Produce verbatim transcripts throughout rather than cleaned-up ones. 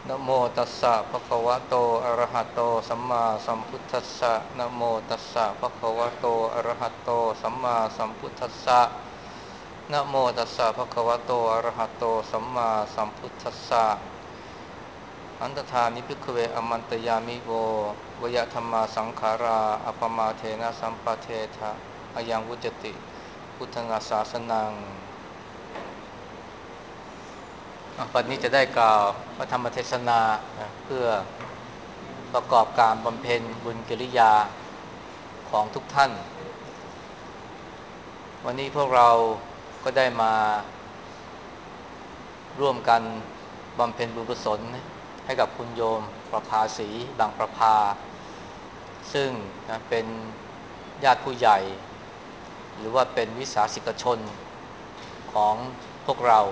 นะโมตัสสะภะคะวะโตอะระหะโตสัมมาสัมพุทธัสสะนะโมตัสสะภะคะวะโตอะระหะโตสัมมาสัมพุทธัสสะนะโมตัสสะภะคะวะโตอะระหะโตสัมมาสัมพุทธัสสะอันตถานิภิกขเวอมันตยามิโววยธรรมาสังขาราอัปมาเทนะสัมปะเทถะอายังวุจติพุทธังศาสนังปัจจุบันนี้จะได้กล่าวพระธรรมเทศนาเพื่อประกอบการบำเพ็ญบุญกิริยาของทุกท่านวันนี้พวกเราก็ได้มาร่วมกันบำเพ็ญบุญกุศลให้กับคุณโยมประภาสีบางประภาซึ่งนะเป็นญาติผู้ใหญ่หรือว่าเป็นวิสาสิกชนของพวกเรา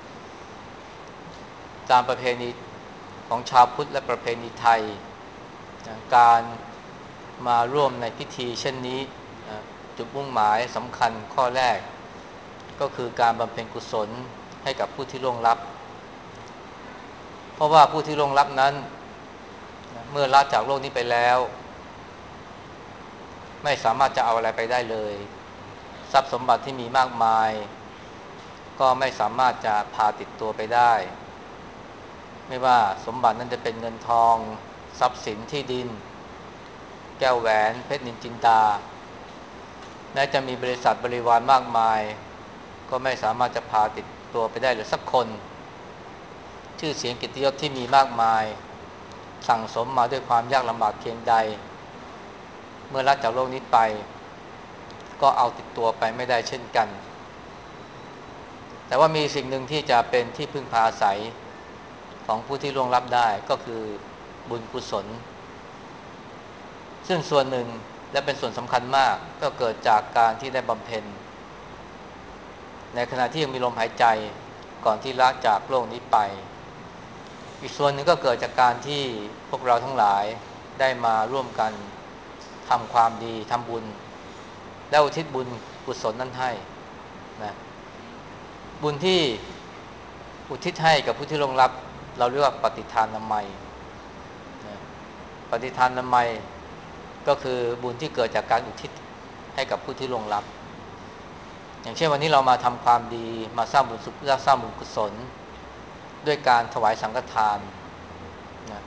ตามประเพณีของชาวพุทธและประเพณีไทยนะการมาร่วมในพิธีเช่นนี้นะจุดมุ่งหมายสำคัญข้อแรกก็คือการบำเพ็ญกุศลให้กับผู้ที่ล่วงลับเพราะว่าผู้ที่ล่วงลับนั้นนะเมื่อละจากโลกนี้ไปแล้วไม่สามารถจะเอาอะไรไปได้เลยทรัพย์สมบัติที่มีมากมายก็ไม่สามารถจะพาติดตัวไปได้ไม่ว่าสมบัตินั้นจะเป็นเงินทองทรัพย์สินที่ดินแก้วแหวนเพชรนินจินดาแม้จะมีบริษัทบริวารมากมายก็ไม่สามารถจะพาติดตัวไปได้เลยสักคนชื่อเสียงกิตติยศที่มีมากมายสั่งสมมาด้วยความยากลำบากเพียงใดเมื่อละจากโลกนี้ไปก็เอาติดตัวไปไม่ได้เช่นกันแต่ว่ามีสิ่งหนึ่งที่จะเป็นที่พึ่งพาอาศัยของผู้ที่ล่วงลับได้ก็คือบุญกุศลซึ่งส่วนหนึ่งและเป็นส่วนสำคัญมากก็เกิดจากการที่ได้บำเพ็ญในขณะที่ยังมีลมหายใจก่อนที่ละจากโลกนี้ไปอีกส่วนหนึ่งก็เกิดจากการที่พวกเราทั้งหลายได้มาร่วมกันทำความดีทำบุญและอุทิศบุญกุศลนั้นให้นะบุญที่อุทิศให้กับผู้ที่ล่วงลับเราเรียกว่าปฏิทานนามัยนะปฏิทานนามัยก็คือบุญที่เกิดจากการอุทิศให้กับผู้ที่ล่วงลับอย่างเช่นวันนี้เรามาทำความดีมาสร้างบุญสุขสร้างบุญกุศลด้วยการถวายสังฆทานนะ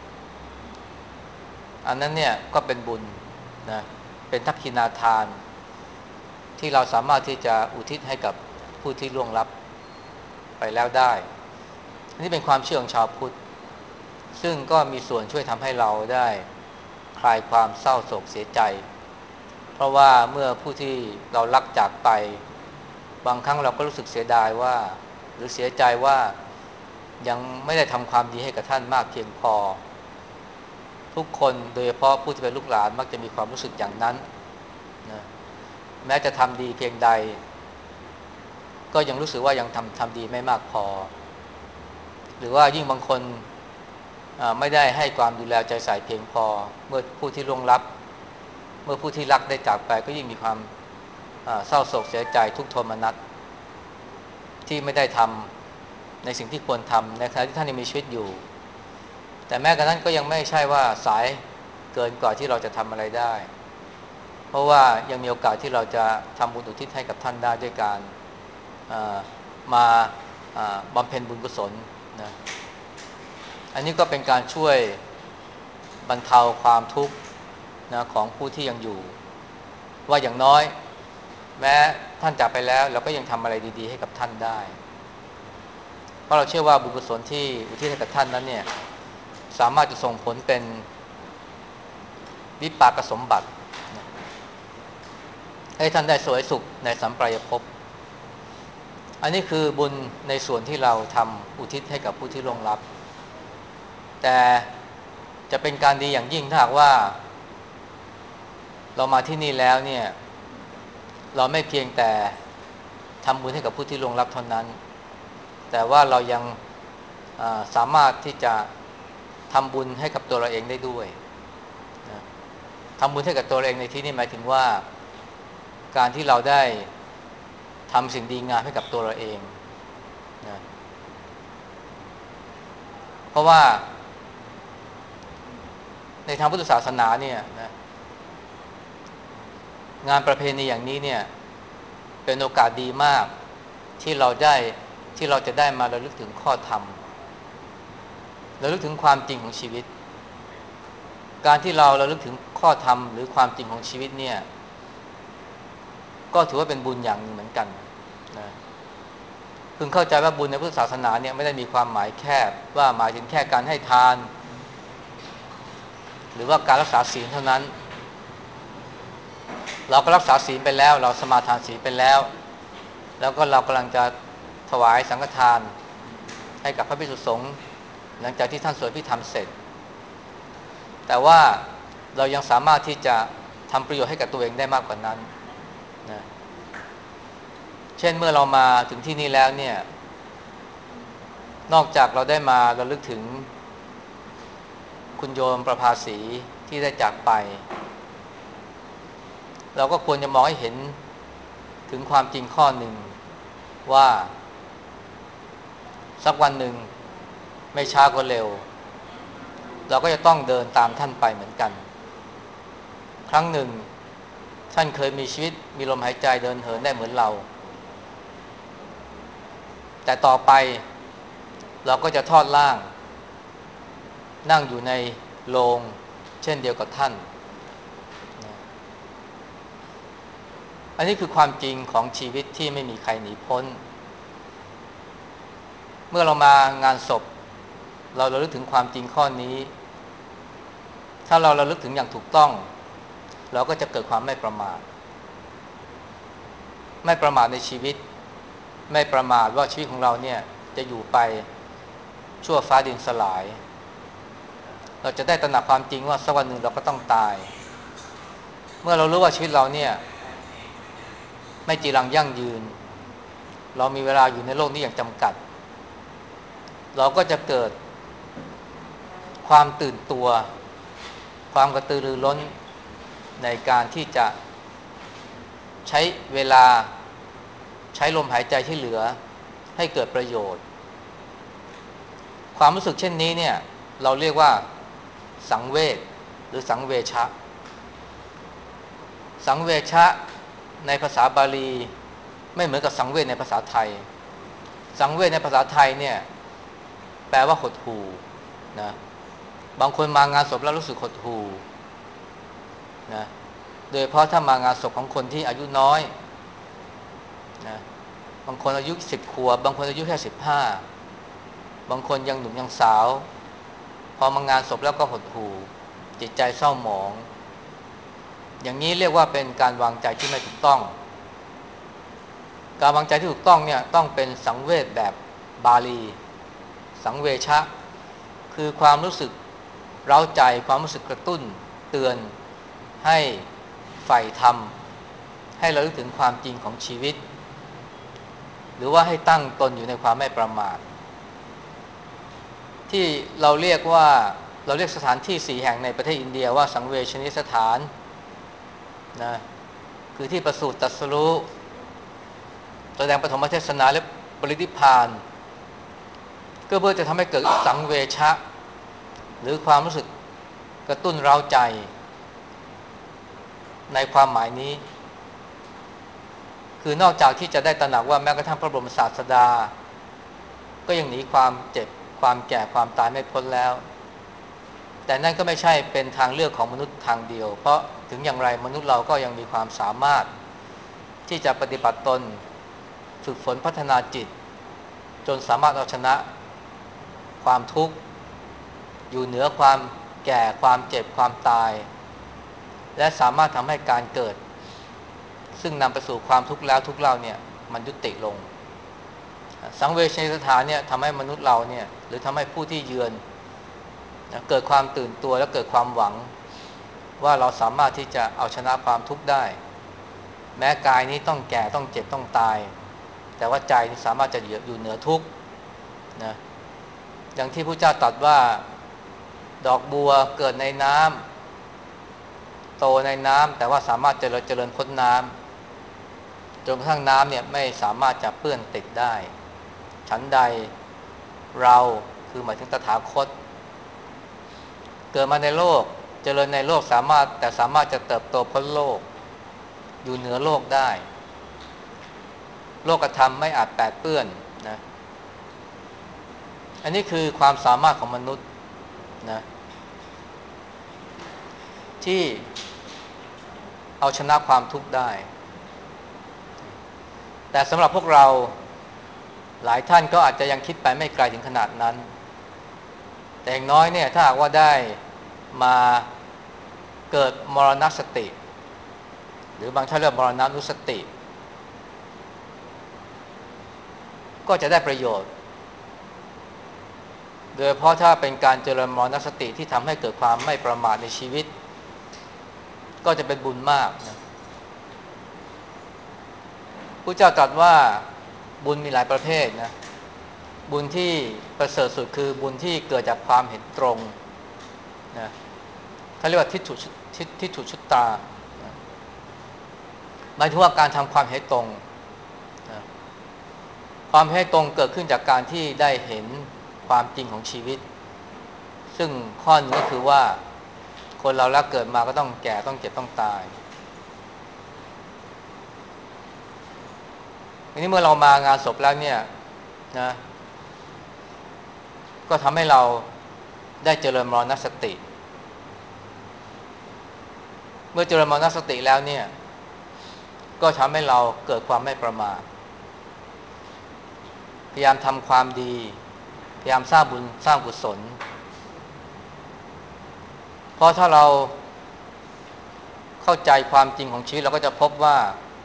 อันนั้นเนี่ยก็เป็นบุญนะเป็นทักษิณาทานที่เราสามารถที่จะอุทิศให้กับผู้ที่ล่วงลับไปแล้วได้นี่เป็นความเชื่อของชาวพุทธซึ่งก็มีส่วนช่วยทำให้เราได้คลายความเศร้าโศกเสียใจเพราะว่าเมื่อผู้ที่เรารักจากไปบางครั้งเราก็รู้สึกเสียดายว่าหรือเสียใจว่ายังไม่ได้ทำความดีให้กับท่านมากเพียงพอทุกคนโดยเฉพาะผู้ที่เป็นลูกหลานมักจะมีความรู้สึกอย่างนั้นนะแม้จะทำดีเพียงใดก็ยังรู้สึกว่ายังทำทำดีไม่มากพอหรือว่ายิ่งบางคนไม่ได้ให้ความดูแลใจใส่เพียงพอเมื่อผู้ที่ล่วงลับเมื่อผู้ที่รักได้จากไปก็ยิ่งมีความเศร้าโศกเสียใจทุกข์โทมนัสที่ไม่ได้ทำในสิ่งที่ควรทำในขณะที่ท่านยังมีชีวิตอยู่แต่แม้กระนั้นก็ยังไม่ใช่ว่าสายเกินกว่าที่เราจะทำอะไรได้เพราะว่ายังมีโอกาสที่เราจะทำบุญอุทิศให้กับท่านได้ด้วยการมาบำเพ็ญบุญกุศลนะอันนี้ก็เป็นการช่วยบรรเทาความทุกข์นะของผู้ที่ยังอยู่ว่าอย่างน้อยแม้ท่านจากไปแล้วเราก็ยังทำอะไรดีๆให้กับท่านได้เพราะเราเชื่อว่าบุญกุศลที่อุทิศให้กับท่านนั้นเนี่ยสามารถจะส่งผลเป็นวิปากสมบัตินะให้ท่านได้สวยสุขในสัมปรายภพอันนี้คือบุญในส่วนที่เราทำอุทิศให้กับผู้ที่ล่วงลับแต่จะเป็นการดีอย่างยิ่งถ้าหากว่าเรามาที่นี่แล้วเนี่ยเราไม่เพียงแต่ทำบุญให้กับผู้ที่ล่วงลับเท่านั้นแต่ว่าเรายังสามารถที่จะทำบุญให้กับตัวเราเองได้ด้วยนะทำบุญให้กับตัวเราเองในที่นี้หมายถึงว่าการที่เราได้ทำสิ่งดีงามให้กับตัวเราเองนะเพราะว่าในทางพุทธศาสนาเนี่ยนะงานประเพณีอย่างนี้เนี่ยเป็นโอกาสดีมากที่เราได้ที่เราจะได้มาระลึกถึงข้อธรรมระลึกถึงความจริงของชีวิตการที่เราระลึกถึงข้อธรรมหรือความจริงของชีวิตเนี่ยก็ถือว่าเป็นบุญอย่างหนึ่งเหมือนกันนะพึงเข้าใจว่าบุญในพุทธศาสนาเนี่ยไม่ได้มีความหมายแคบว่าหมายถึงแค่การให้ทานหรือว่าการรักษาศีลเท่านั้นเราก็รักษาศีลไปแล้วเราสมาทานศีลไปแล้วแล้วก็เรากำลังจะถวายสังฆทานให้กับพระภิกษุสงฆ์หลังจากที่ท่านสวดพิธรรมเสร็จแต่ว่าเรายังสามารถที่จะทำประโยชน์ให้กับตัวเองได้มากกว่านั้นนะเช่นเมื่อเรามาถึงที่นี่แล้วเนี่ยนอกจากเราได้มาระลึกถึงคุณโยมประภาสีที่ได้จากไปเราก็ควรจะมองให้เห็นถึงความจริงข้อหนึ่งว่าสักวันหนึ่งไม่ช้าก็เร็วเราก็จะต้องเดินตามท่านไปเหมือนกันครั้งหนึ่งท่านเคยมีชีวิตมีลมหายใจเดินเหินได้เหมือนเราแต่ต่อไปเราก็จะทอดร่างนั่งอยู่ในโลงเช่นเดียวกับท่านอันนี้คือความจริงของชีวิตที่ไม่มีใครหนีพ้นเมื่อเรามางานศพเราระลึกถึงความจริงข้อนี้ถ้าเราระลึกถึงอย่างถูกต้องเราก็จะเกิดความไม่ประมาทไม่ประมาทในชีวิตไม่ประมาทว่าชีวิตของเราเนี่ยจะอยู่ไปชั่วฟ้าดินสลายเราจะได้ตระหนักความจริงว่าสักวันหนึ่งเราก็ต้องตายเมื่อเรารู้ว่าชีวิตเราเนี่ยไม่จีรังยั่งยืนเรามีเวลาอยู่ในโลกนี้อย่างจำกัดเราก็จะเกิดความตื่นตัวความกระตือรือร้นในการที่จะใช้เวลาใช้ลมหายใจที่เหลือให้เกิดประโยชน์ความรู้สึกเช่นนี้เนี่ยเราเรียกว่าสังเวชหรือสังเวชะสังเวชะในภาษาบาลีไม่เหมือนกับสังเวชในภาษาไทยสังเวชในภาษาไทยเนี่ยแปลว่าหดหู่นะบางคนมางานศพแล้วรู้สึกหดหู่นะโดยเฉพาะถ้ามางานศพของคนที่อายุน้อยนะบางคนอายุสิบขวบบางคนอายุแค่สิบห้าบางคนยังหนุ่มยังสาวพอมางานศพแล้วก็หดหู่จิตใจเศร้าหมองอย่างนี้เรียกว่าเป็นการวางใจที่ไม่ถูกต้องการวางใจที่ถูกต้องเนี่ยต้องเป็นสังเวชแบบบาลีสังเวชะคือความรู้สึกเร้าใจความรู้สึกกระตุ้นเตือนให้ใฝ่ธรรมให้เราลึกถึงความจริงของชีวิตหรือว่าให้ตั้งตนอยู่ในความไม่ประมาทที่เราเรียกว่าเราเรียกสถานที่สี่แห่งในประเทศอินเดียว่าสังเวชนียสถานนะคือที่ประสูติตรัสรู้แสดงปฐมเทศนาและปรินิพพานก็เพื่อจะทำให้เกิดสังเวชะหรือความรู้สึกกระตุ้นเร้าใจในความหมายนี้คือนอกจากที่จะได้ตระหนักว่าแม้กระทั่งพระบรมศาสดาก็ยังหนีความเจ็บความแก่ความตายไม่พ้นแล้วแต่นั่นก็ไม่ใช่เป็นทางเลือกของมนุษย์ทางเดียวเพราะถึงอย่างไรมนุษย์เราก็ยังมีความสามารถที่จะปฏิบัติตนฝึกฝนพัฒนาจิตจนสามารถเอาชนะความทุกข์อยู่เหนือความแก่ความเจ็บความตายและสามารถทำให้การเกิดซึ่งนำไปสู่ความทุกข์แล้วทุกข์เล่าเนี่ยมันยุติลงสังเวชนียสถานเนี่ยทำให้มนุษย์เราเนี่ยหรือทำให้ผู้ที่เยือนเกิดความตื่นตัวและเกิดความหวังว่าเราสามารถที่จะเอาชนะความทุกข์ได้แม้กายนี้ต้องแก่ต้องเจ็บต้องตายแต่ว่าใจสามารถจะอยู่เหนือทุกข์นะอย่างที่พระเจ้าตรัสว่าดอกบัวเกิดในน้ำโตในน้ำแต่ว่าสามารถเจริญเจริญพ้นน้ำจนกระทั่งน้ำเนี่ยไม่สามารถจะเปื้อนติดได้ฉันใดเราคคือหมายถึงตถาคตเกิดมาในโลกเจริญในโลกสามารถแต่สามารถจะเติบโตพ้นโลกอยู่เหนือโลกได้โลกธรรมไม่อาจแปดเปื้อนนะอันนี้คือความสามารถของมนุษย์นะที่เอาชนะความทุกข์ได้แต่สำหรับพวกเราหลายท่านก็อาจจะยังคิดไปไม่ไกลถึงขนาดนั้นแต่อย่างน้อยเนี่ยถ้าหากว่าได้มาเกิดมรณสติหรือบางท่านเรียกมรณานุสติก็จะได้ประโยชน์โดยเพราะถ้าเป็นการเจริญมรณสติที่ทำให้เกิดความไม่ประมาทในชีวิตก็จะเป็นบุญมากนะพระเจ้าตรัสว่าบุญมีหลายประเภทนะบุญที่ประเสริฐสุดคือบุญที่เกิดจากความเห็นตรงนะเขาเรียกว่าทิฏฐุทิฏทิฏฐุชุตตาหมายถึงว่าการทำความเห็นตรงนะความเห็นตรงเกิดขึ้นจากการที่ได้เห็นความจริงของชีวิตซึ่งข้อหนึ่งก็คือว่าคนเราแล้วเกิดมาก็ต้องแก่ต้องเจ็บต้องตายทีนี้เมื่อเรามางานศพแล้วเนี่ยนะก็ทำให้เราได้เจริญมรณสติเมื่อเจริญมรณสติแล้วเนี่ยก็ทำให้เราเกิดความไม่ประมาทพยายามทำความดีพยายามสร้างบุญสร้างกุศลเพราะถ้าเราเข้าใจความจริงของชีวิตเราก็จะพบว่า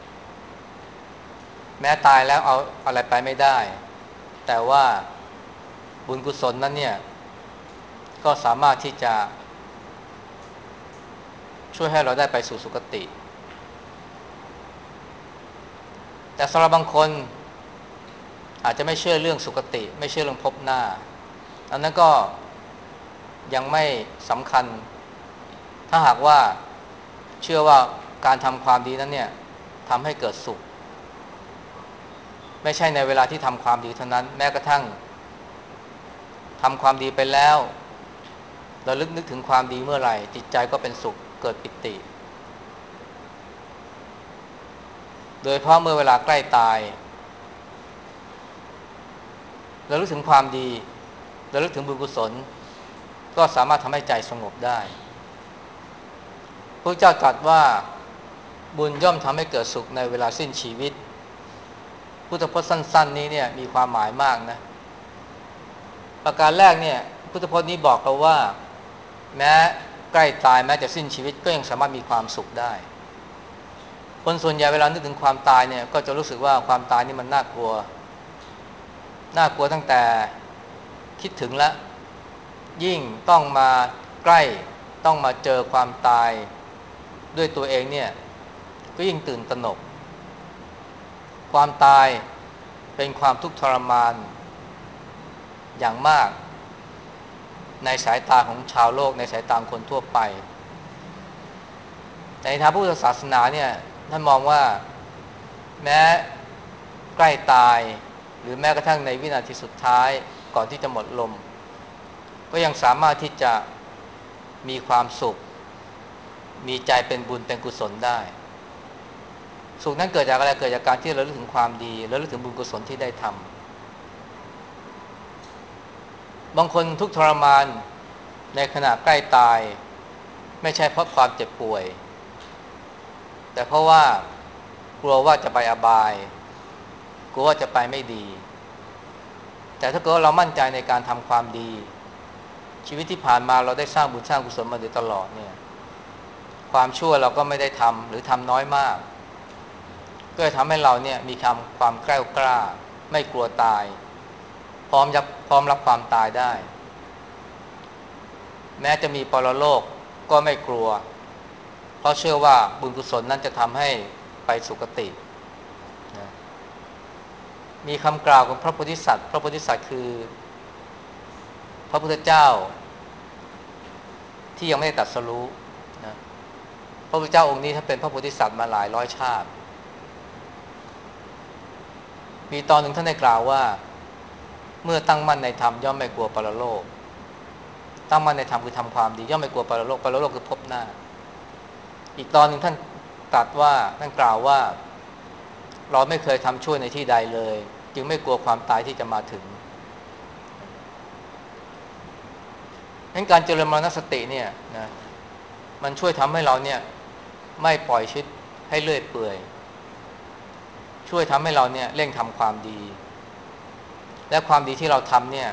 แม้ตายแล้วเอาอะไรไปไม่ได้แต่ว่าบุญกุศลนั้นเนี่ยก็สามารถที่จะช่วยให้เราได้ไปสู่สุคติแต่สำหรับบางคนอาจจะไม่เชื่อเรื่องสุคติไม่เชื่อเรื่องภพหน้าอันนั้นก็ยังไม่สำคัญถ้าหากว่าเชื่อว่าการทำความดีนั้นเนี่ยทำให้เกิดสุขไม่ใช่ในเวลาที่ทำความดีเท่านั้นแม้กระทั่งทำความดีไปแล้วเราลึกนึกถึงความดีเมื่อไหร่จิตใจก็เป็นสุขเกิดปิติโดยเพราะเมื่อเวลาใกล้ตายเราลึกถึงความดีเราลึกถึงบุญกุศลก็สามารถทำให้ใจสงบได้พระเจ้าตรัสว่าบุญย่อมทำให้เกิดสุขในเวลาสิ้นชีวิตพุทธพจน์สั้นๆนี้เนี่ยมีความหมายมากนะประการแรกเนี่ยพุทธพจน์นี้บอกเราว่าแม้ใกล้ตายแม้จะสิ้นชีวิตก็ยังสามารถมีความสุขได้คนส่วนใหญ่เวลานึกถึงความตายเนี่ยก็จะรู้สึกว่าความตายนี่มันน่ากลัวน่ากลัวตั้งแต่คิดถึงแล้วยิ่งต้องมาใกล้ต้องมาเจอความตายด้วยตัวเองเนี่ยก็ยิ่งตื่นตระหนกความตายเป็นความทุกข์ทรมานอย่างมากในสายตาของชาวโลกในสายตาคนทั่วไปในทางพุทธศาสนาเนี่ยท่านมองว่าแม้ใกล้ตายหรือแม้กระทั่งในวินาทีสุดท้ายก่อนที่จะหมดลมก็ยังสามารถที่จะมีความสุขมีใจเป็นบุญเป็นกุศลได้สุขนั้นเกิดจากอะไรเกิดจากการที่เราลึกถึงความดีแล้วลึกถึงบุญกุศลที่ได้ทำบางคนทุกข์ทรมานในขณะใกล้ตายไม่ใช่เพราะความเจ็บป่วยแต่เพราะว่ากลัวว่าจะไปอบายกลัวว่าจะไปไม่ดีแต่ถ้าเกิดเรามั่นใจในการทำความดีชีวิตที่ผ่านมาเราได้สร้างบุญสร้างกุศลมาโดยตลอดเนี่ยความชั่วเราก็ไม่ได้ทำหรือทำน้อยมากก็จะทำให้เราเนี่ยมีความความแกล้วกล้าไม่กลัวตายพร้อมรับพร้อมรับความตายได้แม้จะมีปรโลกก็ไม่กลัวเพราะเชื่อว่าบุญกุศลนั้นจะทำให้ไปสุคตินะมีคำกล่าวของพระโพธิสัตว์พระโพธิสัตว์คือพระพุทธเจ้าที่ยังไม่ได้ตรัสรู้นะพระพุทธเจ้าองค์นี้ท่านเป็นพระโพธิสัตว์มาหลายร้อยชาติมีตอนหนึ่งท่านได้กล่าวว่าเมื่อตั้งมั่นในธรรมย่อมไม่กลัวปรโลกตั้งมั่นในธรรมคือทำความดีย่อมไม่กลัวปรโลกปรโลกคือพบหน้าอีกตอนหนึ่งท่านตรัสว่าท่านกล่าวว่าเราไม่เคยทำชั่วในที่ใดเลยจึงไม่กลัวความตายที่จะมาถึงงั้นการเจริญมรณสติเนี่ยนะมันช่วยทำให้เราเนี่ยไม่ปล่อยชีวิตให้เลื่อยเปื่อยช่วยทำให้เราเนี่ยเร่งทำความดีและความดีที่เราทำเนี่ย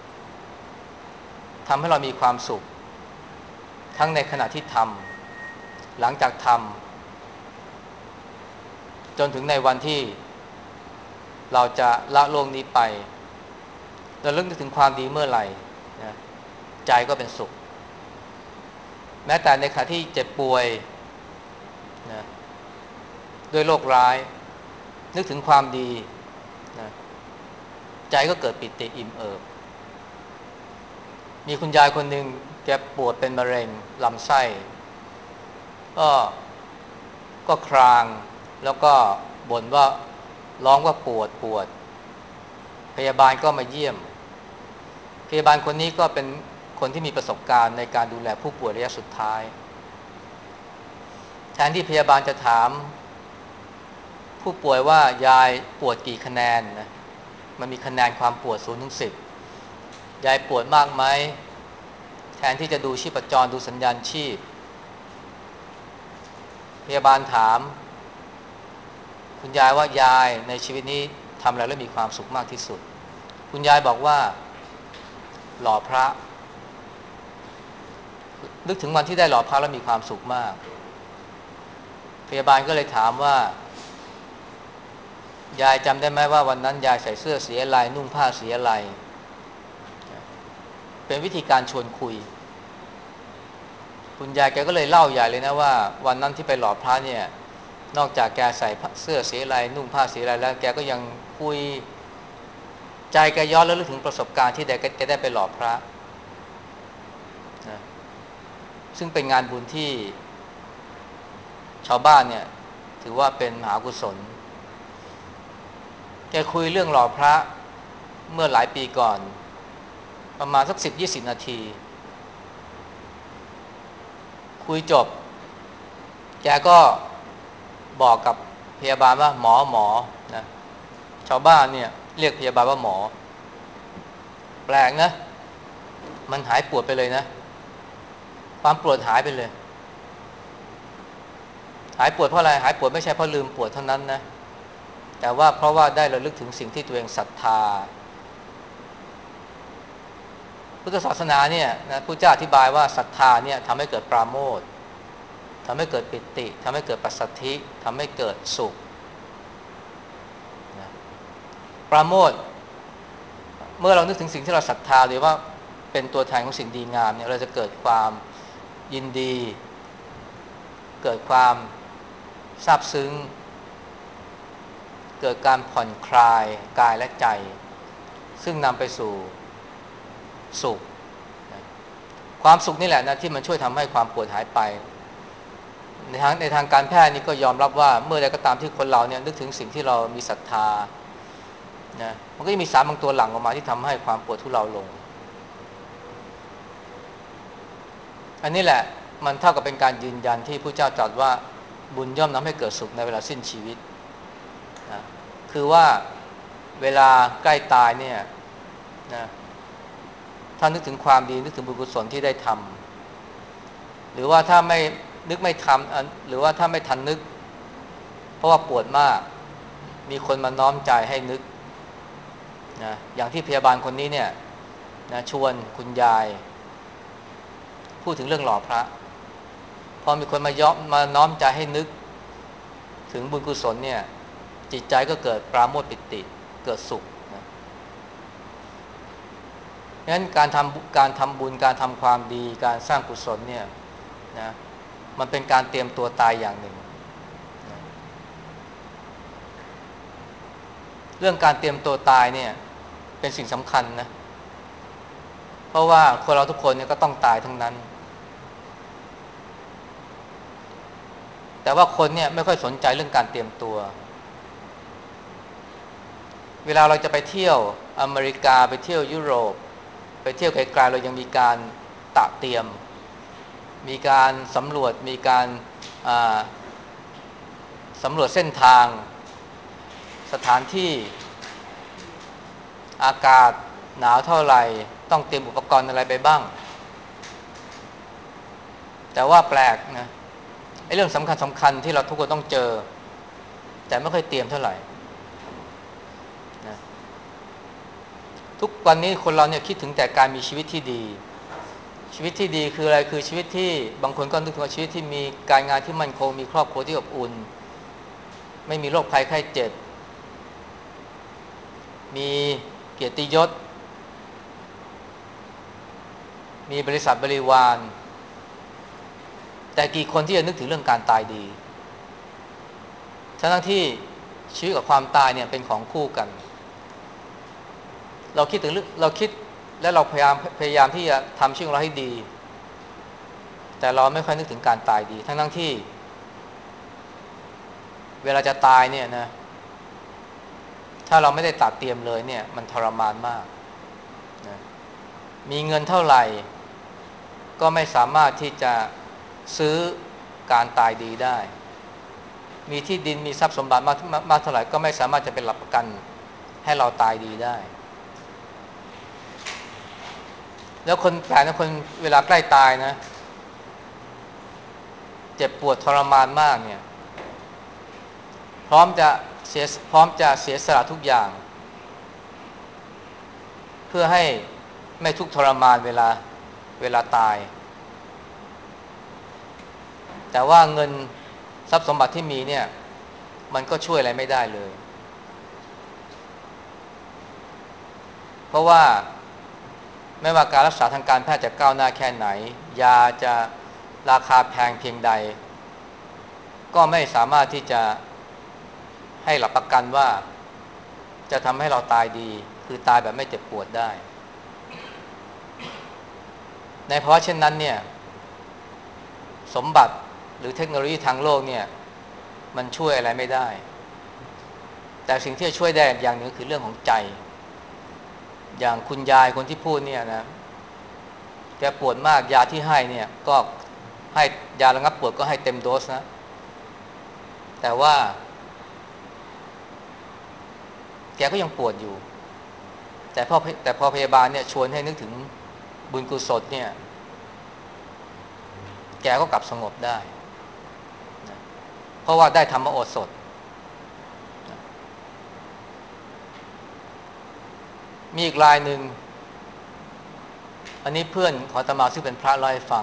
ทำให้เรามีความสุขทั้งในขณะที่ทำหลังจากทำจนถึงในวันที่เราจะละโลกนี้ไปเราเริ่มนึกถึงความดีเมื่อไหร่นะใจก็เป็นสุขแม้แต่ในขณะที่เจ็บป่วยนะด้วยโรคร้ายนึกถึงความดีนะใจก็เกิดปิติอิ่มเอิบมีคุณยายคนหนึ่งแกปวดเป็นมะเร็งลำไส้ก็ก็ครางแล้วก็บ่นว่าร้องว่าปวดปวดพยาบาลก็มาเยี่ยมพยาบาลคนนี้ก็เป็นคนที่มีประสบการณ์ในการดูแลผู้ป่วยระยะสุดท้ายแทนที่พยาบาลจะถามผู้ป่วยว่ายายปวดกี่คะแนนนะมันมีคะแนนความปวดศูนย์ถึงสิบยายปวดมากไหมแทนที่จะดูชีพจรดูสัญญาณชีพพยาบาลถามคุณยายว่ายายในชีวิตนี้ทำอะไรแล้วมีความสุขมากที่สุดคุณยายบอกว่าหล่อพระนึกถึงวันที่ได้หล่อพระแล้วมีความสุขมากพยาบาลก็เลยถามว่ายายจำได้ไหมว่าวันนั้นยายใส่เสื้อสีอะไรนุ่งผ้าสีอะไรเป็นวิธีการชวนคุยคุณยายแกก็เลยเล่าใหญ่เลยนะว่าวันนั้นที่ไปหล่อพระเนี่ยนอกจากแกใส่เสื้อสีอะไรนุ่งผ้าสีอะไรแล้วแกก็ยังคุยใจแกย้อนแล้วลึกถึงประสบการณ์ที่แกได้ไปหล่อพระนะซึ่งเป็นงานบุญที่ชาวบ้านเนี่ยถือว่าเป็นมหากุศลแกคุยเรื่องหล่อพระเมื่อหลายปีก่อนประมาณสักสิบยี่สิบนาทีคุยจบแกก็บอกกับพยาบาลว่าหมอหมอนะชาวบ้านเนี่ยเรียกพยาบาลว่าหมอแปลกนะมันหายปวดไปเลยนะความปวดหายไปเลยหายปวดเพราะอะไรหายปวดไม่ใช่เพราะลืมปวดเท่านั้นนะแต่ว่าเพราะว่าได้ระลึกถึงสิ่งที่ตัวเองศรัทธาพุทธศาสนาเนี่ยนะพุทธเจ้าอธิบายว่าศรัทธาเนี่ยทำให้เกิดปราโมทย์ทำให้เกิดปิติทำให้เกิดปัสสัทธิทำให้เกิดสุขนะปราโมทย์เมื่อเรานึกถึงสิ่งที่เราศรัทธาหรือว่าเป็นตัวแทนของสิ่งดีงามเนี่ยเราจะเกิดความยินดีเกิดความซาบซึ้งเกิดการผ่อนคลายกายและใจซึ่งนำไปสู่สุขนะความสุขนี่แหละนะที่มันช่วยทำให้ความปวดหายไปในทางในทางการแพทย์นี่ก็ยอมรับว่าเมื่อใดก็ตามที่คนเราเนี่ยนึกถึงสิ่งที่เรามีศรัทธานะมันก็จะมีสารบางตัวหลั่งออกมาที่ทำให้ความปวดทุเลาลงอันนี้แหละมันเท่ากับเป็นการยืนยันที่พระเจ้าตรัสว่าบุญย่อมนำให้เกิดสุขในเวลาสิ้นชีวิตนะคือว่าเวลาใกล้ตายเนี่ยนะถ้านึกถึงความดีนึกถึงบุญกุศลที่ได้ทำหรือว่าถ้าไม่นึกไม่ทำหรือว่าถ้าไม่ทันนึกเพราะว่าปวดมากมีคนมาน้อมใจให้นึกนะอย่างที่พยาบาลคนนี้เนี่ยนะชวนคุณยายพูดถึงเรื่องหล่อพระพอมีคนมาย้อมมาน้อมใจให้นึกถึงบุญกุศลเนี่ยจิตใจก็เกิดปราโมทย์ปิติเกิดสุขนะงั้นการทำการทำบุญการทำความดีการสร้างกุศลเนี่ยนะมันเป็นการเตรียมตัวตายอย่างหนึ่งนะเรื่องการเตรียมตัวตายเนี่ยเป็นสิ่งสำคัญนะเพราะว่าคนเราทุกคนเนี่ยก็ต้องตายทั้งนั้นแต่ว่าคนเนี่ยไม่ค่อยสนใจเรื่องการเตรียมตัวเวลาเราจะไปเที่ยวอเมริกาไปเที่ยวยุโรปไปเที่ยวไกลๆเรายังมีการตระเตรียมมีการสำรวจมีการสำรวจเส้นทางสถานที่อากาศหนาวเท่าไหร่ต้องเตรียมอุปกรณ์อะไรไปบ้างแต่ว่าแปลกนะไอ้เรื่องสำคัญสำคัญที่เราทุกคนต้องเจอแต่ไม่ค่อยเตรียมเท่าไหร่นะทุกวันนี้คนเราเนี่ยคิดถึงแต่การมีชีวิตที่ดีชีวิตที่ดีคืออะไรคือชีวิตที่บางคนก็นึกถึงว่าชีวิตที่มีการงานที่มั่นคงมีครอบครัวที่อบอุ่นไม่มีโรคภัยไข้เจ็บมีเกียรติยศมีบริษัทบริวารแต่กี่คนที่จะนึกถึงเรื่องการตายดีทั้งที่ชีวิตกับความตายเนี่ยเป็นของคู่กันเราคิดถึงเราคิดและเราพยายามพยายามที่จะทำชีวิตของเราให้ดีแต่เราไม่ค่อยนึกถึงการตายดีทั้งทั้งที่เวลาจะตายเนี่ยนะถ้าเราไม่ได้ตัดเตรียมเลยเนี่ยมันทรมานมากนะมีเงินเท่าไหร่ก็ไม่สามารถที่จะซื้อการตายดีได้มีที่ดินมีทรัพย์สมบัติมากมากเท่าไหร่ก็ไม่สามารถจะเป็นหลักประกันให้เราตายดีได้แล้วคนแปลกนะคนเวลาใกล้ตายนะเจ็บปวดทรมานมากเนี่ยพร้อมจะเสียพร้อมจะเสียสละทุกอย่างเพื่อให้ไม่ทุกข์ทรมานเวลาเวลาตายแต่ว่าเงินทรัพย์สมบัติที่มีเนี่ยมันก็ช่วยอะไรไม่ได้เลยเพราะว่าไม่ว่าการรักษาทางการแพทย์จะก้าวหน้าแค่ไหนยาจะราคาแพงเพียงใดก็ไม่สามารถที่จะให้หลักประกันว่าจะทำให้เราตายดีคือตายแบบไม่เจ็บปวดได้ในเพราะเช่นนั้นเนี่ยสมบัติหรือเทคโนโลยีทางโลกเนี่ยมันช่วยอะไรไม่ได้แต่สิ่งที่จะช่วยได้อย่างหนึ่งคือเรื่องของใจอย่างคุณยายคนที่พูดเนี่ยนะแกปวดมากยาที่ให้เนี่ยก็ให้ยาระงับปวดก็ให้เต็มโดสนะแต่ว่าแกก็ยังปวดอยู่แต่พอแต่พอพยาบาลเนี่ยชวนให้นึกถึงบุญกุศลเนี่ยแกก็กลับสงบได้นะเพราะว่าได้ธรรมโอสถนะมีอีกรายหนึ่งอันนี้เพื่อนของอาตมาซึ่งเป็นพระเล่าให้ฟัง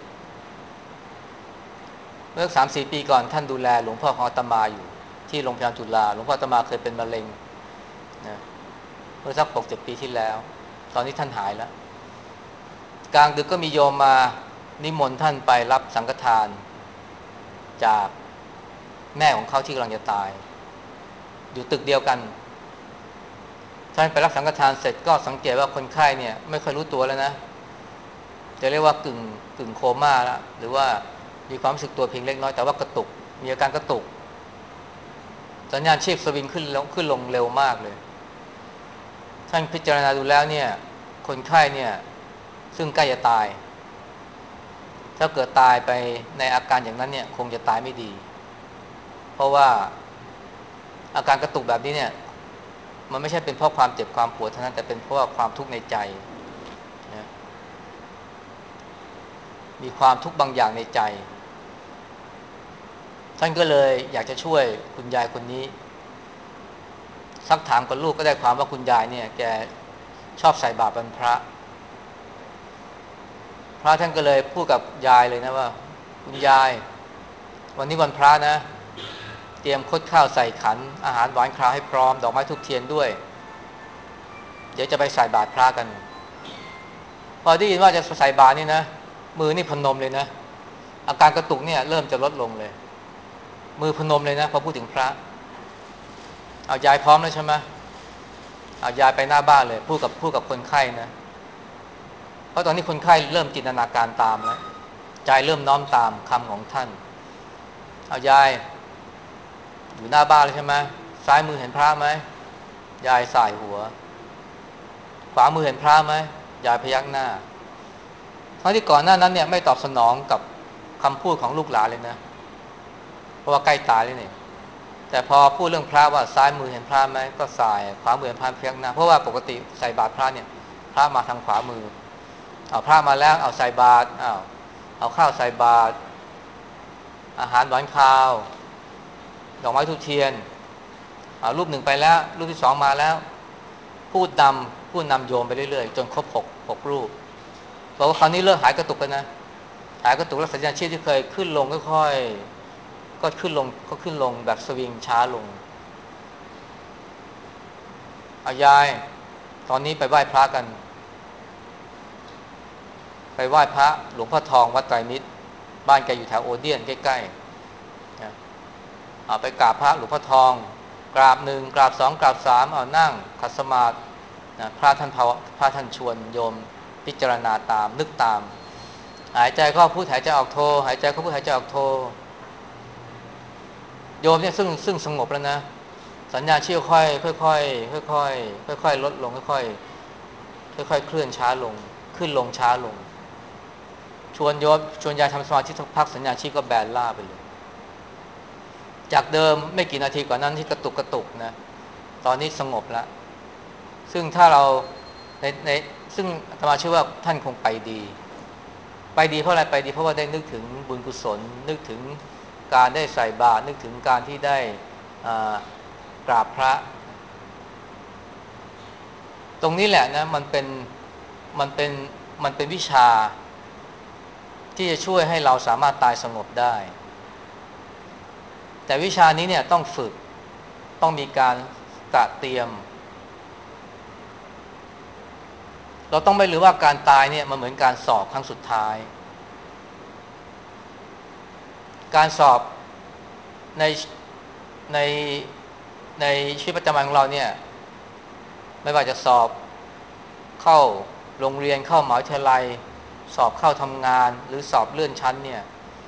เมื่อสามสี่ปีก่อนท่านดูแลหลวงพ่อของอาตมาอยู่ที่โรงพยาบาลจุฬาหลวงพ่ออาตมาเคยเป็นมะเร็งนะเมื่อสักหกเจ็ดปีที่แล้วตอนนี้ท่านหายแล้วกลางดึกก็มีโยมมานิมนต์ท่านไปรับสังฆทานจากแม่ของเขาที่กำลังจะตายอยู่ตึกเดียวกันท่านไปรับสังฆทานเสร็จก็สังเกตว่าคนไข้เนี่ยไม่ค่อยรู้ตัวแล้วนะจะเรียกว่ากึ่งกึ่งโคม่าแล้วหรือว่ามีความรู้สึกตัวเพียงเล็กน้อยแต่ว่ากระตุกมีอาการกระตุกสัญญาณชีพสวิงขึ้นแล้วขึ้นลงเร็วมากเลยท่านพิจารณาดูแล้วเนี่ยคนไข้เนี่ยซึ่งใกล้จะตายถ้าเกิดตายไปในอาการอย่างนั้นเนี่ยคงจะตายไม่ดีเพราะว่าอาการกระตุกแบบนี้เนี่ยมันไม่ใช่เป็นเพราะความเจ็บความปวดเท่านั้นแต่เป็นเพราะว่าความทุกข์ในใจนะมีความทุกข์บางอย่างในใจท่านก็เลยอยากจะช่วยคุณยายคนนี้ซักถามกับลูกก็ได้ความว่าคุณยายเนี่ยแกชอบใส่บาตรวันพระพระท่านก็เลยพูดกับยายเลยนะว่าคุณยายวันนี้วันพระนะเตรียมคดข้าวใส่ขันอาหารหวานคราวให้พร้อมดอกไม้ทูบเทียนด้วยเดี๋ยวจะไปใส่บาตรพระกันพอได้ยินว่าจะใส่บาตรนี่นะมือนี่พนมเลยนะอาการกระตุกเนี่ยเริ่มจะลดลงเลยมือพนมเลยนะพอพูดถึงพระเอายายพร้อมแล้วใช่ไหมเอายายไปหน้าบ้านเลยพูดกับพูดกับคนไข้นะเพราะตอนนี้คนไข้เริ่มจินตนาการตามแล้วใจเริ่มน้อมตามคำของท่านเอายายอยู่หน้าบ้านเลยใช่ไหมซ้ายมือเห็นพระไหมยายสายหัวขวามือเห็นพระไหมยายพยักหน้าทั้งที่ก่อนหน้านั้นเนี่ยไม่ตอบสนองกับคำพูดของลูกหลานเลยนะเพราะว่าใกล้ตายแล้วเนี่ยแต่พอพูดเรื่องพระว่าซ้ายมือเห็นพระไหมก็สายขวามือเห็นพระพยักหน้าเพราะว่าปกติใส่บาตรพระเนี่ยพระมาทางขวามือเอาพระมาแล้วเอาใส่บาตรเอาเอาข้าวใส่บาตรอาหารหวานคาวดอกไม้ทูบเทียนเอารูปหนึ่งไปแล้วรูปที่สองมาแล้วพูดนำพูดนำโยมไปเรื่อยๆจนครบหกหกรูปบอกว่าคราวนี้เลิกหายกระตุกกันนะหายกระตุกแล้วสัญญาณชีพที่เคยขึ้นลงค่อยๆก็ขึ้นลงก็ขึ้นลงแบบสวิงช้าลงเอายายตอนนี้ไปไหว้พระกันไปไหว้พระหลวงพ่อทองวัดไตรมิตรบ้านแกอยู่แถวโอเดียนใกล้ๆนะเอาไปกราบพระหลวงพ่อทองกราบหนึ่งกราบสองกราบสามเอานั่งขัดสมาธินะพระท่านพระท่านชวนโยมพิจารณาตามนึกตามหายใจเข้าพูดหายใจออกโทหายใจเข้าพูดหายใจออกโทโยมเนี่ยซึ่งซึ่งสงบแล้วนะสัญญาณชีพค่อยค่อยค่อยค่อยค่อยค่อยๆลดลงค่อยๆค่อยๆเคลื่อนช้าลงขึ้นลงช้าลงชวนโยมชวนยายทำสมาธิสักพักสัญญาณชีพก็แบนล่าไปเลยจากเดิมไม่กี่นาทีก่อนนั้นที่กระตุกกระตุกนะตอนนี้สงบแล้วซึ่งถ้าเราในในซึ่งอาตมาเชื่อว่าท่านคงไปดีไปดีเพราะอะไรไปดีเพราะว่าได้นึกถึงบุญกุศลนึกถึงการได้ใส่บาตรนึกถึงการที่ได้กราบพระตรงนี้แหละนะมันเป็นมันเป็นมันเป็นวิชาที่จะช่วยให้เราสามารถตายสงบได้แต่วิชานี้เนี่ยต้องฝึกต้องมีการตระเตรียมเราต้องไม่ลืมว่าการตายเนี่ยมันเหมือนการสอบครั้งสุดท้ายการสอบในในในชีวิตประจำวันของเราเนี่ยไม่ว่าจะสอบเข้าโรงเรียนเข้ามหาวิทยาลัยสอบเข้าทำงานหรือสอบเลื่อนชั้นเนี่ย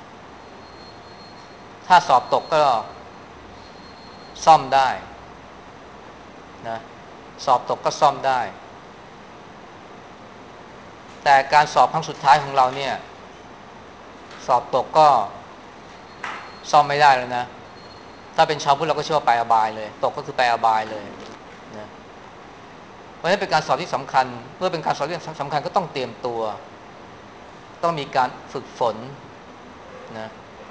ถ้าสอบตกก็ซ่อมได้นะสอบตกก็ซ่อมได้แต่การสอบครั้งสุดท้ายของเราเนี่ยสอบตกก็ซ่อมไม่ได้แล้วนะถ้าเป็นชาวพุทธเราก็เชื่อว่าไปอบายเลยตกก็คือไปอบายเลยนะเพราะฉะนั้นเป็นการสอบที่สำคัญเมื่อเป็นการสอบที่สำคัญก็ต้องเตรียมตัวต้องมีการฝึกฝนนะ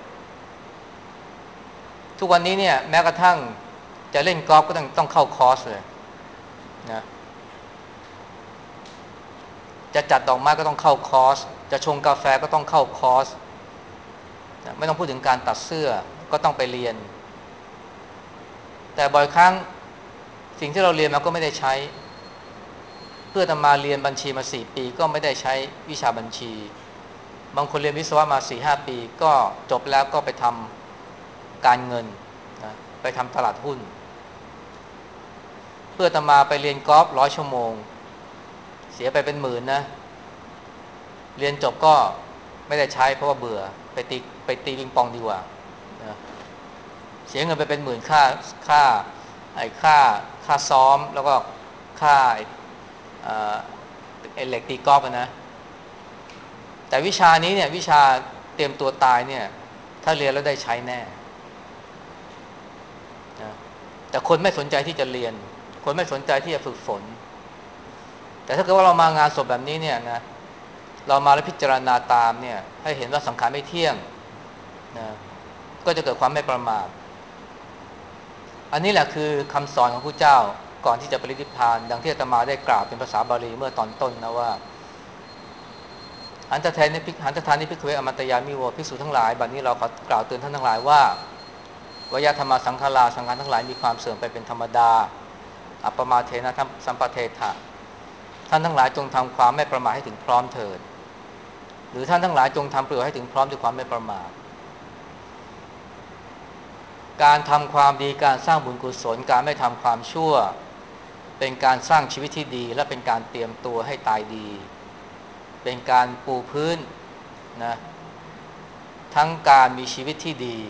ทุกวันนี้เนี่ยแม้กระทั่งจะเล่นกอล์ฟก็ต้องต้องเข้าคอร์สเลยนะจะจัดดอกไม้ก็ต้องเข้าคอร์สจะชงกาแฟก็ต้องเข้าคอร์สนะไม่ต้องพูดถึงการตัดเสื้อก็ต้องไปเรียนแต่บ่อยครั้งสิ่งที่เราเรียนมาก็ไม่ได้ใช้เพื่อจะมาเรียนบัญชีมาสี่ปีก็ไม่ได้ใช้วิชาบัญชีบางคนเรียนวิศวะมา สี่ห้า ปีก็จบแล้วก็ไปทำการเงินนะไปทำตลาดหุ้นเพื่อจะมาไปเรียนกอล์ฟร้อยชั่วโมงเสียไปเป็นหมื่นนะเรียนจบก็ไม่ได้ใช้เพราะว่าเบื่อไปตีไปตีปิงปองดีกว่านะเสียเงินไปเป็นหมื่นค่าค่าไอ้ค่าค่าซ้อมแล้วก็ค่าไอ้เหล็กตีกอล์ฟนะแต่วิชานี้เนี่ยวิชาเตรียมตัวตายเนี่ยถ้าเรียนแล้วได้ใช้แน่นะแต่คนไม่สนใจที่จะเรียนคนไม่สนใจที่จะฝึกฝนแต่ถ้าเกิดว่าเรามางานศพแบบนี้เนี่ยนะเรามาแล้วพิจารณาตามเนี่ยให้เห็นว่าสังขารไม่เที่ยงนะก็จะเกิดความไม่ประมาทอันนี้แหละคือคำสอนของพระเจ้าก่อนที่จะปรินิพพานดังที่อาตมาได้กล่าวเป็นภาษาบาลีเมื่อตอนต้นนะว่าหันตะแทนนิพิหันตะทานนิพิกเวอมัตตยามิโวภิกษุทั้งหลายบัดนี้เราขอกล่าวเตือนท่านทั้งหลายว่าวยธรรมสังขาราสังขารทั้งหลายมีความเสื่อมไปเป็นธรรมดาอัปปมาเทนะสัมปเทถะท่านทั้งหลายจงทำความไม่ประมาทให้ถึงพร้อมเถิดหรือท่านทั้งหลายจงทำประโยชน์ให้ถึงพร้อมด้วยความไม่ประมาทการทำความดีการสร้างบุญกุศลการไม่ทำความชั่วเป็นการสร้างชีวิตที่ดีและเป็นการเตรียมตัวให้ตายดีเป็นการปูพื้นนะทั้งการมีชีวิตที่ดี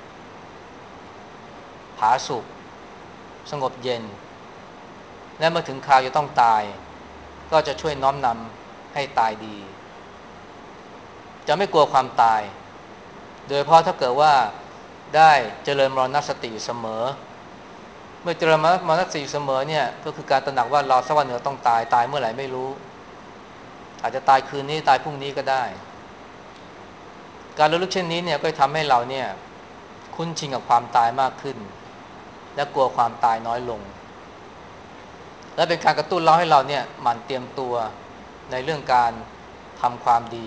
ผาสุกสงบเย็นและเมื่อถึงคราวจะต้องตายก็จะช่วยน้อมนำให้ตายดีจะไม่กลัวความตายโดยเพราะถ้าเกิดว่าได้เจริญมรณสติอยู่เสมอเมื่อเจริญมรณสติอยู่เสมอเนี่ยก็คือการตระหนักว่าเราสักวันหนึ่งต้องตายตายเมื่อไหร่ไม่รู้อาจจะตายคืนนี้ตายพรุ่งนี้ก็ได้การระลึกเช่นนี้เนี่ยก็ทำให้เราเนี่ยคุ้นชินกับความตายมากขึ้นและกลัวความตายน้อยลงและเป็นการกระตุ้นเราให้เราเนี่ยหมั่นเตรียมตัวในเรื่องการทำความดี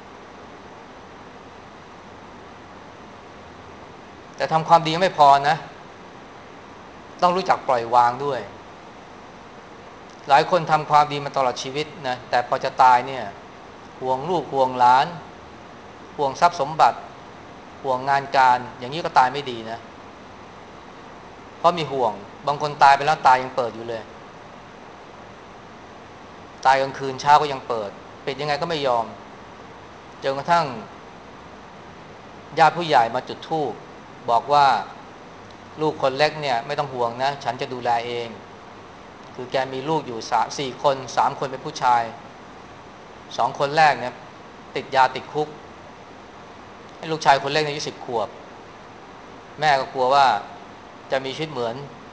แต่ทำความดีไม่พอนะต้องรู้จักปล่อยวางด้วยหลายคนทำความดีมาตลอดชีวิตนะแต่พอจะตายเนี่ยห่วงลูกห่วงหลานห่วงทรัพย์สมบัติห่วงงานการอย่างนี้ก็ตายไม่ดีนะเพราะมีห่วงบางคนตายไปแล้วตายยังเปิดอยู่เลยตายกลางคืนเช้าก็ยังเปิดปิดยังไงก็ไม่ยอมจนกระทั่งญาติผู้ใหญ่มาจุดธูปบอกว่าลูกคนเล็กเนี่ยไม่ต้องห่วงนะฉันจะดูแลเองคือแกมีลูกอยู่สามสี่คนสามคนเป็นผู้ชายสองคนแรกเนี่ยติดยาติดคุกให้ลูกชายคนเล็กอายุสิบขวบแม่ก็กลัวว่าจะมีชีวิตเหมือน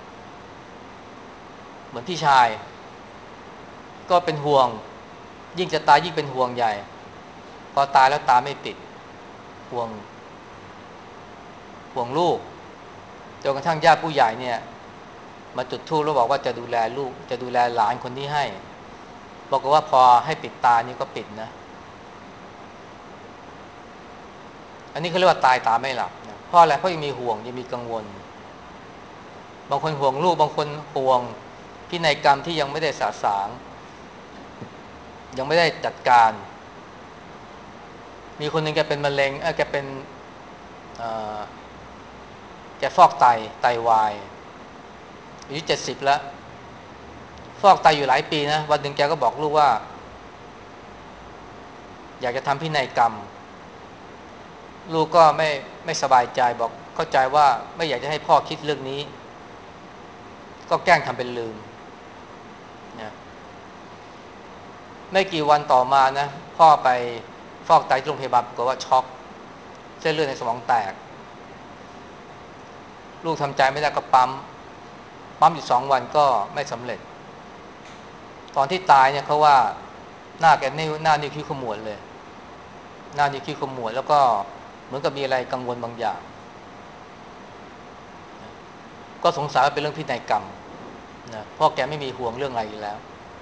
เหมือนพี่ชายก็เป็นห่วงยิ่งจะตายยิ่งเป็นห่วงใหญ่พอตายแล้วตาไม่ปิดห่วงห่วงลูกจนกระทั่งญาติผู้ใหญ่เนี่ยมาจุดธูปแล้วบอกว่าจะดูแลลูกจะดูแลหลานคนนี้ให้บอกว่าพอให้ปิดตานี่ก็ปิดนะอันนี้เขาเรียกว่าตายตาไม่หลับนะเพราะอะไรเพราะยังมีห่วงยังมีกังวลบางคนห่วงลูกบางคนห่วงพินัยกรรมที่ยังไม่ได้สะสางยังไม่ได้จัดการมีคนหนึ่งแกเป็นมะเร็งเออแกเป็นเอ่อแกฟอกไตไตวายอายุเจ็ดสิบแล้วฟอกไตอยู่หลายปีนะวันหนึ่งแกก็บอกลูกว่าอยากจะทำพินัยกรรมลูกก็ไม่ไม่สบายใจบอกเข้าใจว่าไม่อยากจะให้พ่อคิดเรื่องนี้ก็แกล้งทำเป็นลืมนะไม่กี่วันต่อมานะพ่อไปฟอกไตที่โรงพยาบาลปรากฏว่าช็อกเส้นเลือดในสมองแตกลูกทำใจไม่ได้ก็ปั๊มปั๊มอยู่สองวันก็ไม่สำเร็จตอนที่ตายเนี่ยเขาว่าหน้าแกนิ้วหน้านิ้วคิ้วขมวดเลยหน้านิ้วคิ้วขมวดแล้วก็เหมือนกับมีอะไรกังวลบางอย่างก็สงสัยว่าเป็นเรื่องพินัยกรรมนะเพราะแกไม่มีห่วงเรื่องอะไรอยู่แล้ว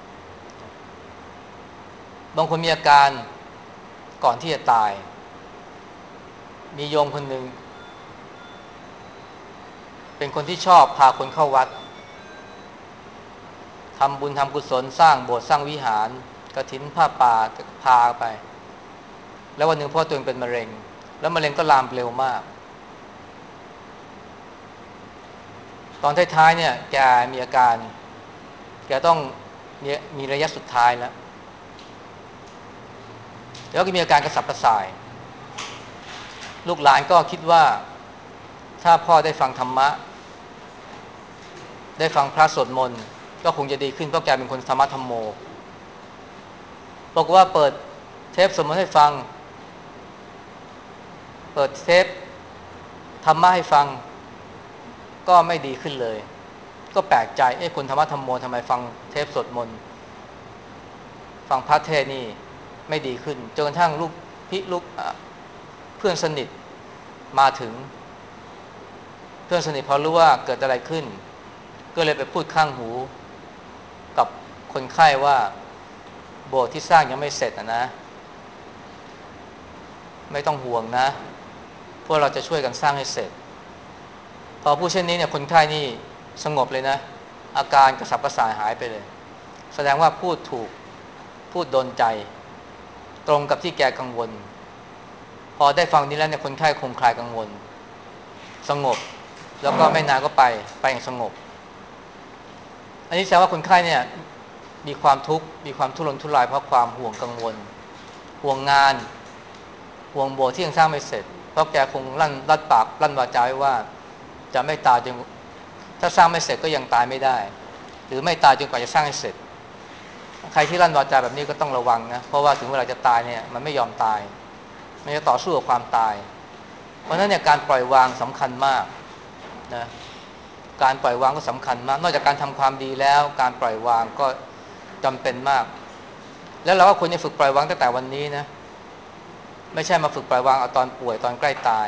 บางคนมีอาการก่อนที่จะตายมีโยมคนหนึ่งเป็นคนที่ชอบพาคนเข้าวัดทำบุญทำกุศลสร้างโบสถ์สร้างวิหารกฐินผ้าป่าพาไปแล้ววันหนึ่งพ่อตัวเองเป็นมะเร็งแล้วมะเร็งก็ลามเร็วมากตอนท้ายๆเนี่ยแกมีอาการแกต้องมีมีระยะสุดท้ายแล้วแล้วก็มีอาการกระสับกระส่ายลูกหลานก็คิดว่าถ้าพ่อได้ฟังธรรมะได้ฟังพระสวดมนต์ก็คงจะดีขึ้นเพราะแกเป็นคนธรรมะธรรมโมบอกว่าเปิดเทปสวดมนต์ให้ฟังเปิดเทปธรรมะให้ฟังก็ไม่ดีขึ้นเลยก็แปลกใจเอ๊ะคนธรรมะธรรมโมทำไมฟังเทปสวดมนต์ฟังพระเทศนี่ไม่ดีขึ้นจนกระทั่งลูกพี่ลูกเพื่อนสนิทมาถึงเพื่อนสนิทพอรู้ว่าเกิดอะไรขึ้นก็เลยไปพูดข้างหูกับคนไข้ว่าโบสถ์ที่สร้างยังไม่เสร็จนะนะไม่ต้องห่วงนะพวกเราจะช่วยกันสร้างให้เสร็จพอพูดเช่นนี้เนี่ยคนไข้นี่สงบเลยนะอาการกระสับกระส่ายหายไปเลยแสดงว่าพูดถูกพูดโดนใจตรงกับที่แกกังวลพอได้ฟังนี้แล้วเนี่ยคนไข้คงคลายกังวลสงบแล้วก็ไม่นานก็ไปไปอย่างสงบอันนี้แสดงว่าคนไข้เนี่ยมีความทุกข์มีความทุรนทุรายเพราะความห่วงกังวลห่วงงานห่วงโบสถ์ที่ยังสร้างไม่เสร็จเพราะแกคงลั่นลั่นปากลั่นวาจาไว้ว่าจะไม่ตายจนถ้าสร้างไม่เสร็จก็ยังตายไม่ได้หรือไม่ตายจนกว่าจะสร้างให้เสร็จใครที่ลั่นวาจาแบบนี้ก็ต้องระวังนะเพราะว่าถึงเวลาจะตายเนี่ยมันไม่ยอมตายมันจะต่อสู้กับความตายเพราะฉะนั้นเนี่ยการปล่อยวางสำคัญมากนะการปล่อยวางก็สำคัญมากนอกจากการทำความดีแล้วการปล่อยวางก็จำเป็นมากแล้วเราก็ควรจะฝึกปล่อยวางตั้งแต่วันนี้นะไม่ใช่มาฝึกปล่อยวางเอาตอนป่วยตอนใกล้ตาย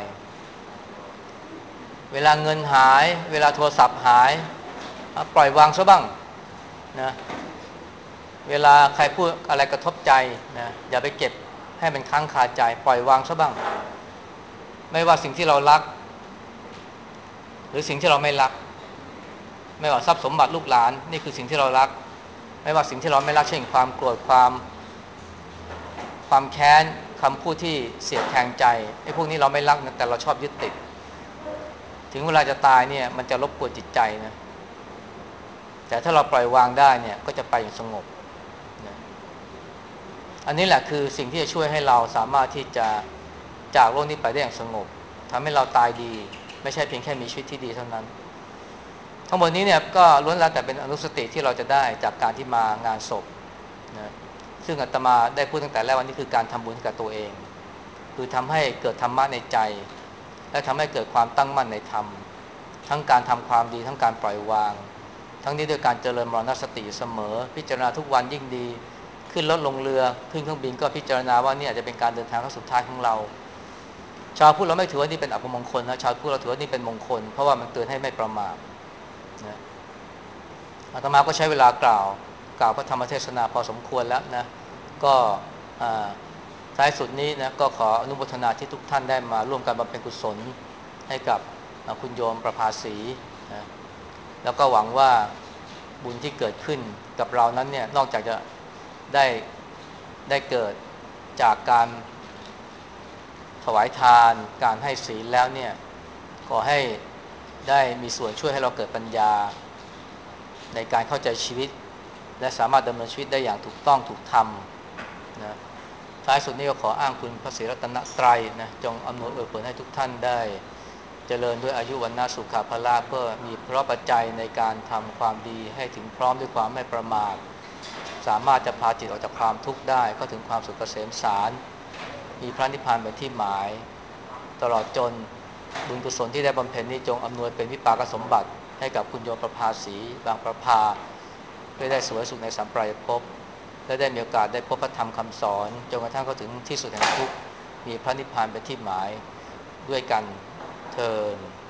เวลาเงินหายเวลาโทรศัพท์หายปล่อยวางซะบ้างนะเวลาใครพูดอะไรกระทบใจนะอย่าไปเก็บให้มันค้างคาใจปล่อยวางซะบ้างไม่ว่าสิ่งที่เรารักหรือสิ่งที่เราไม่รักไม่ว่าทรัพย์สมบัติลูกหลานนี่คือสิ่งที่เรารักไม่ว่าสิ่งที่เราไม่รักเช่นความโกรธความความแค้นคำพูดที่เสียดแทงใจไอ้พวกนี้เราไม่รักนะแต่เราชอบยึดติดถึงเวลาจะตายเนี่ยมันจะรบกวนจิตใจนะแต่ถ้าเราปล่อยวางได้เนี่ยก็จะไปอย่างสงบนะอันนี้แหละคือสิ่งที่จะช่วยให้เราสามารถที่จะจากโลกนี้ไปได้อย่างสงบทำให้เราตายดีไม่ใช่เพียงแค่มีชีวิตที่ดีเท่านั้นทั้งหมดนี้เนี่ยก็ล้วนแล้วแต่เป็นอนุสติที่เราจะได้จากการที่มางานศพนะซึ่งอาตมาได้พูดตั้งแต่แรกว่านี่คือการทำบุญกับตัวเองคือทำให้เกิดธรรมะในใจและทำให้เกิดความตั้งมั่นในธรรมทั้งการทำความดีทั้งการปล่อยวางทั้งนี้ด้วยการเจริญมรณสติเสมอพิจารณาทุกวันยิ่งดีขึ้นรถลงเรือขึ้นเครื่องบินก็พิจารณาว่านี่อาจจะเป็นการเดินทางครั้งสุดท้ายของเราชาวพุทธเราไม่ถือว่านี่เป็นอัปมงคลนะชาวพุทธเราถือว่านี่เป็นมงคลเพราะว่ามันเตือนให้ไม่ประมาทนะอาตมาก็ใช้เวลากล่าวกล่าวพระธรรมเทศนาพอสมควรแล้วนะก็ท้ายสุดนี้นะก็ขออนุโมทนาที่ทุกท่านได้มาร่วมกันบำเพ็ญกุศลให้กับคุณโยมประภาสีนะแล้วก็หวังว่าบุญที่เกิดขึ้นกับเรานั้นเนี่ยนอกจากจะได้ได้เกิดจากการถวายทานการให้ศีลแล้วเนี่ยขอให้ได้มีส่วนช่วยให้เราเกิดปัญญาในการเข้าใจชีวิตและสามารถดำเนินชีวิตได้อย่างถูกต้องถูกธรรมนะท้ายสุดนี้ก็ขออ้างคุณพระศรีรัตนตรัยนะจงอำนวยอวยผลให้ทุกท่านได้เจริญด้วยอายุวรรณสุขภาละเพื่อมีพระปัจจัยในการทำความดีให้ถึงพร้อมด้วยความไม่ประมาทสามารถจะพาจิตออกจากความทุกข์ได้ก็ถึงความสุขเกษมสารมีพระนิพพานเป็นที่หมายตลอดจนบุญกุศลที่ได้บำเพ็ญนี้จงอำนวยเป็นวิปากสมบัติให้กับคุณโยมประภาสีบางประภาเพื่อได้สวยสุขในสัมปรายภพและได้มีโอกาสได้พบพระธรรมคำสอนจนกระทั่งเข้าถึงที่สุดแห่งทุกข์มีพระนิพพานเป็นที่หมายด้วยกันเทอญ